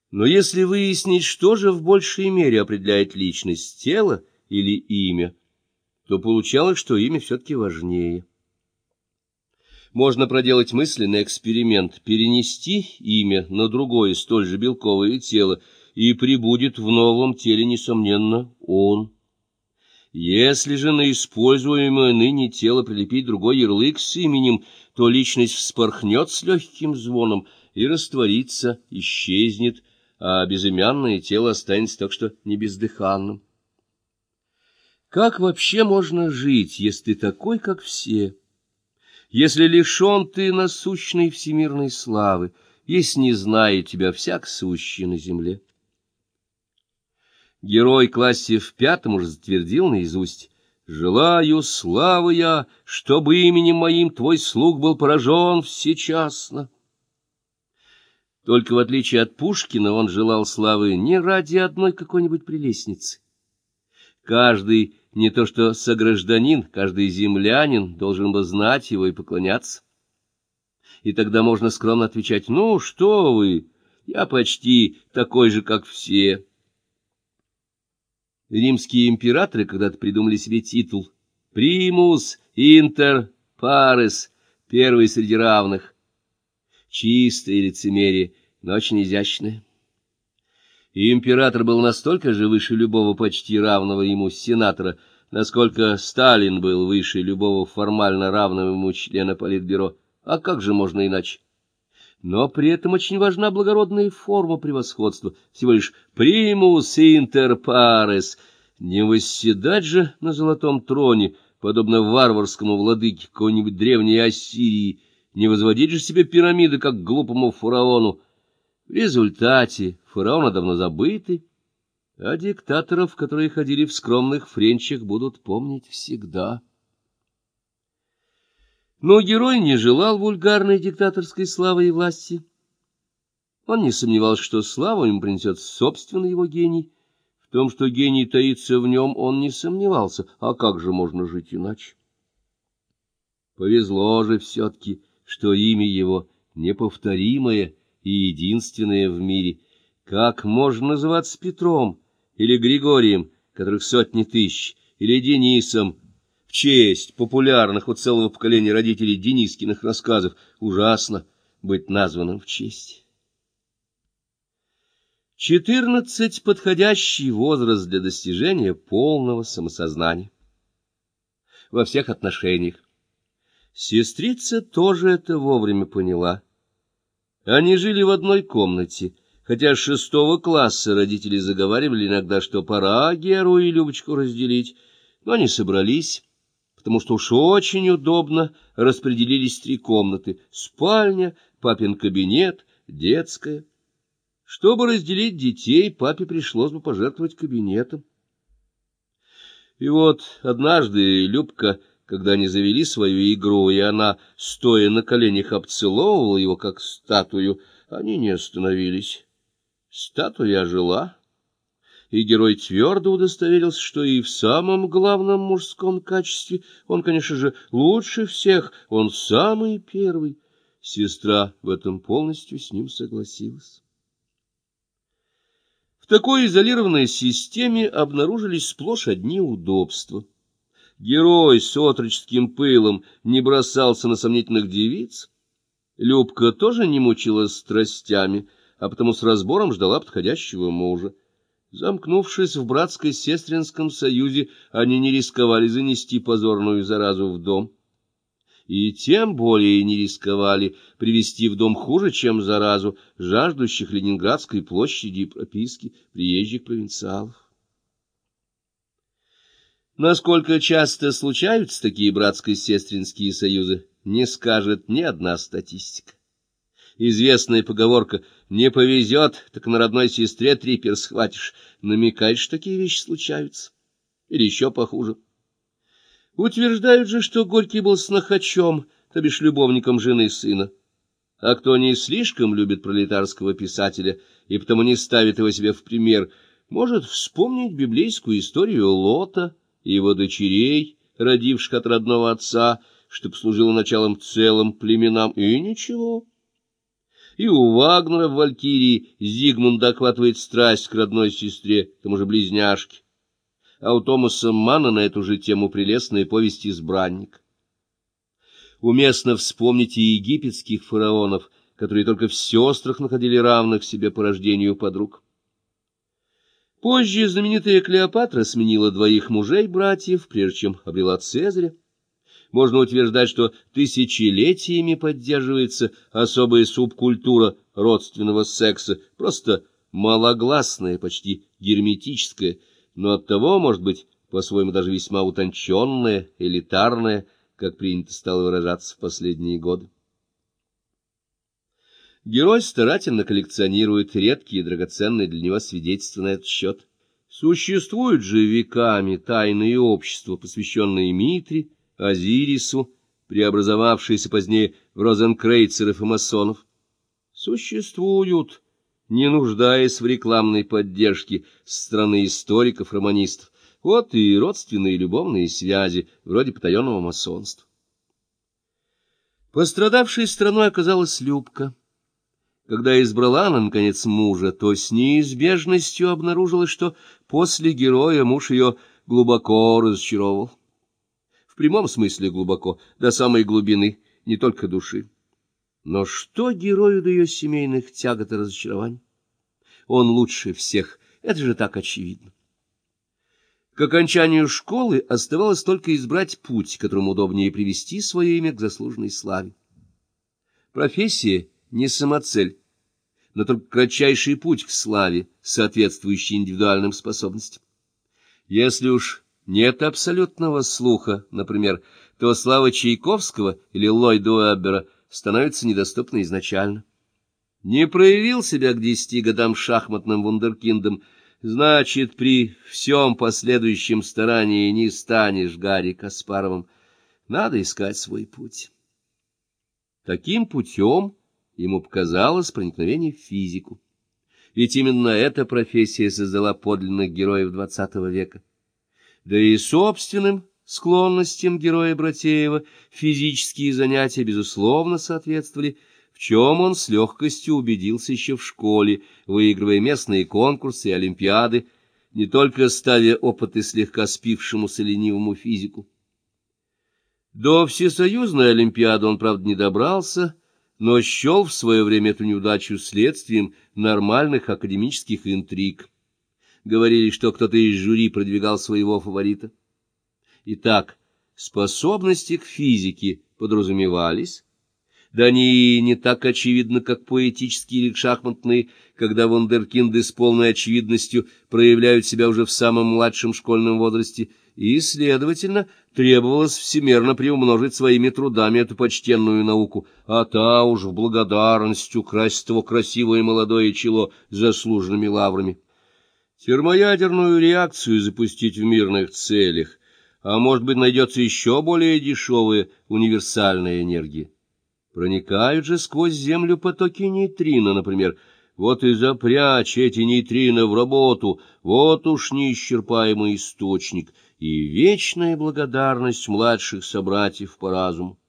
Но если выяснить, что же в большей мере определяет личность, тело или имя, то получалось, что имя все-таки важнее. Можно проделать мысленный эксперимент, перенести имя на другое столь же белковое тело, и прибудет в новом теле, несомненно, он. Если же на используемое ныне тело прилепить другой ярлык с именем, то личность вспорхнет с легким звоном и растворится, исчезнет, а безымянное тело останется так что не бездыханным. Как вообще можно жить, если ты такой, как все? Если лишен ты насущной всемирной славы, если не знает тебя всяк сущий на земле? Герой классе в 5 уже затвердил наизусть: «Желаю славы я, чтобы именем моим твой слуг был поражен всечасно». Только в отличие от Пушкина он желал славы не ради одной какой-нибудь прелестницы. Каждый, не то что согражданин, каждый землянин должен был знать его и поклоняться. И тогда можно скромно отвечать: «Ну, что вы, я почти такой же, как все». Римские императоры когда-то придумали себе титул «Примус интер парес», первый среди равных. Чистое лицемерие, но очень изящное. И император был настолько же выше любого почти равного ему сенатора, насколько Сталин был выше любого формально равного ему члена Политбюро. А как же можно иначе? Но при этом очень важна благородная форма превосходства, всего лишь «примус интер парес». Не восседать же на золотом троне, подобно варварскому владыке какой-нибудь древней Ассирии, не возводить же себе пирамиды, как глупому фараону. В результате фараоны давно забыты, а диктаторов, которые ходили в скромных френчах, будут помнить всегда. Но герой не желал вульгарной диктаторской славы и власти. Он не сомневался, что славу ему принесет собственный его гений. В том, что гений таится в нем, он не сомневался. А как же можно жить иначе? Повезло же все-таки, что имя его неповторимое и единственное в мире. Как можно называться Петром или Григорием, которых сотни тысяч, или Денисом, в честь популярных у целого поколения родителей Денискиных рассказов? Ужасно быть названным в честь. 14 — подходящий возраст для достижения полного самосознания во всех отношениях. Сестрица тоже это вовремя поняла. Они жили в одной комнате, хотя с 6 класса родители заговаривали иногда, что пора Геру и Любочку разделить, но они собрались, потому что уж очень удобно распределились 3 комнаты: спальня, папин кабинет, детская. Чтобы разделить детей, папе пришлось бы пожертвовать кабинетом. И вот однажды Любка, когда они завели свою игру, и она, стоя на коленях, обцеловывала его, как статую, они не остановились. Статуя ожила, и герой твердо удостоверился, что и в самом главном мужском качестве он, конечно же, лучше всех, он самый первый. Сестра в этом полностью с ним согласилась. В такой изолированной системе обнаружились сплошь одни удобства. Герой с отроческим пылом не бросался на сомнительных девиц. Любка тоже не мучилась страстями, а потому с разбором ждала подходящего мужа. Замкнувшись в братско-сестринском союзе, они не рисковали занести позорную заразу в дом. И тем более не рисковали привести в дом хуже, чем заразу, жаждущих Ленинградской площади и прописки приезжих провинциалов. Насколько часто случаются такие братско-сестринские союзы, не скажет ни одна статистика. Известная поговорка «не повезет, так на родной сестре трипер схватишь» намекает, что такие вещи случаются. Или еще похуже. Утверждают же, что Горький был снохачом, то бишь любовником жены сына. А кто не слишком любит пролетарского писателя и потому не ставит его себе в пример, может вспомнить библейскую историю Лота и его дочерей, родивших от родного отца, что послужило началом целым племенам, и ничего. И у Вагнера в «Валькирии» Зигмунда охватывает страсть к родной сестре, к тому же близняшке. А у Томаса Манна на эту же тему прелестная повесть «Избранник». Уместно вспомнить и египетских фараонов, которые только в сестрах находили равных себе по рождению подруг. Позже знаменитая Клеопатра сменила двоих мужей-братьев, прежде чем обрела Цезаря. Можно утверждать, что тысячелетиями поддерживается особая субкультура родственного секса, просто малогласная, почти герметическая, но оттого, может быть, по-своему даже весьма утонченная, элитарная, как принято стало выражаться в последние годы. Герой старательно коллекционирует редкие и драгоценные для него свидетельства на этот счет. Существуют же веками тайные общества, посвященные Митре, Азирису, преобразовавшиеся позднее в розенкрейцеров и масонов. Существуют, не нуждаясь в рекламной поддержке со стороны историков-романистов. Вот и родственные любовные связи, вроде потаенного масонства. Пострадавшей стороной оказалась Любка. Когда избрала она, наконец, мужа, то с неизбежностью обнаружилось, что после героя муж ее глубоко разочаровал. В прямом смысле глубоко, до самой глубины, не только души. Но что герою до ее семейных тягот и разочарований? Он лучше всех, это же так очевидно. К окончанию школы оставалось только избрать путь, которым удобнее привести свое имя к заслуженной славе. Профессия не самоцель, но только кратчайший путь к славе, соответствующий индивидуальным способностям. Если уж нет абсолютного слуха, например, то слава Чайковского или Ллойда Уэббера становится недоступной изначально. Не проявил себя к 10 годам шахматным вундеркиндом, значит, при всем последующем старании не станешь Гарри Каспаровым. Надо искать свой путь. Таким путем ему показалось проникновение в физику. Ведь именно эта профессия создала подлинных героев XX века. Да и собственным склонностям героя Братеева физические занятия, безусловно, соответствовали, в чем он с легкостью убедился еще в школе, выигрывая местные конкурсы и олимпиады, не только ставя опыты слегка спившемуся ленивому физику. До всесоюзной олимпиады он, правда, не добрался, но счел в свое время эту неудачу следствием нормальных академических интриг. Говорили, что кто-то из жюри продвигал своего фаворита. Итак, способности к физике подразумевались, да они не так очевидны, как поэтические или шахматные, когда вундеркинды с полной очевидностью проявляют себя уже в самом младшем школьном возрасте, и, следовательно, требовалось всемерно приумножить своими трудами эту почтенную науку, а та уж в благодарность украсит его красивое молодое чело заслуженными лаврами. Термоядерную реакцию запустить в мирных целях, а может быть, найдется еще более дешевая универсальная энергия. Проникают же сквозь Землю потоки нейтрино, например. Вот и запрячь эти нейтрино в работу, вот уж неисчерпаемый источник и вечная благодарность младших собратьев по разуму.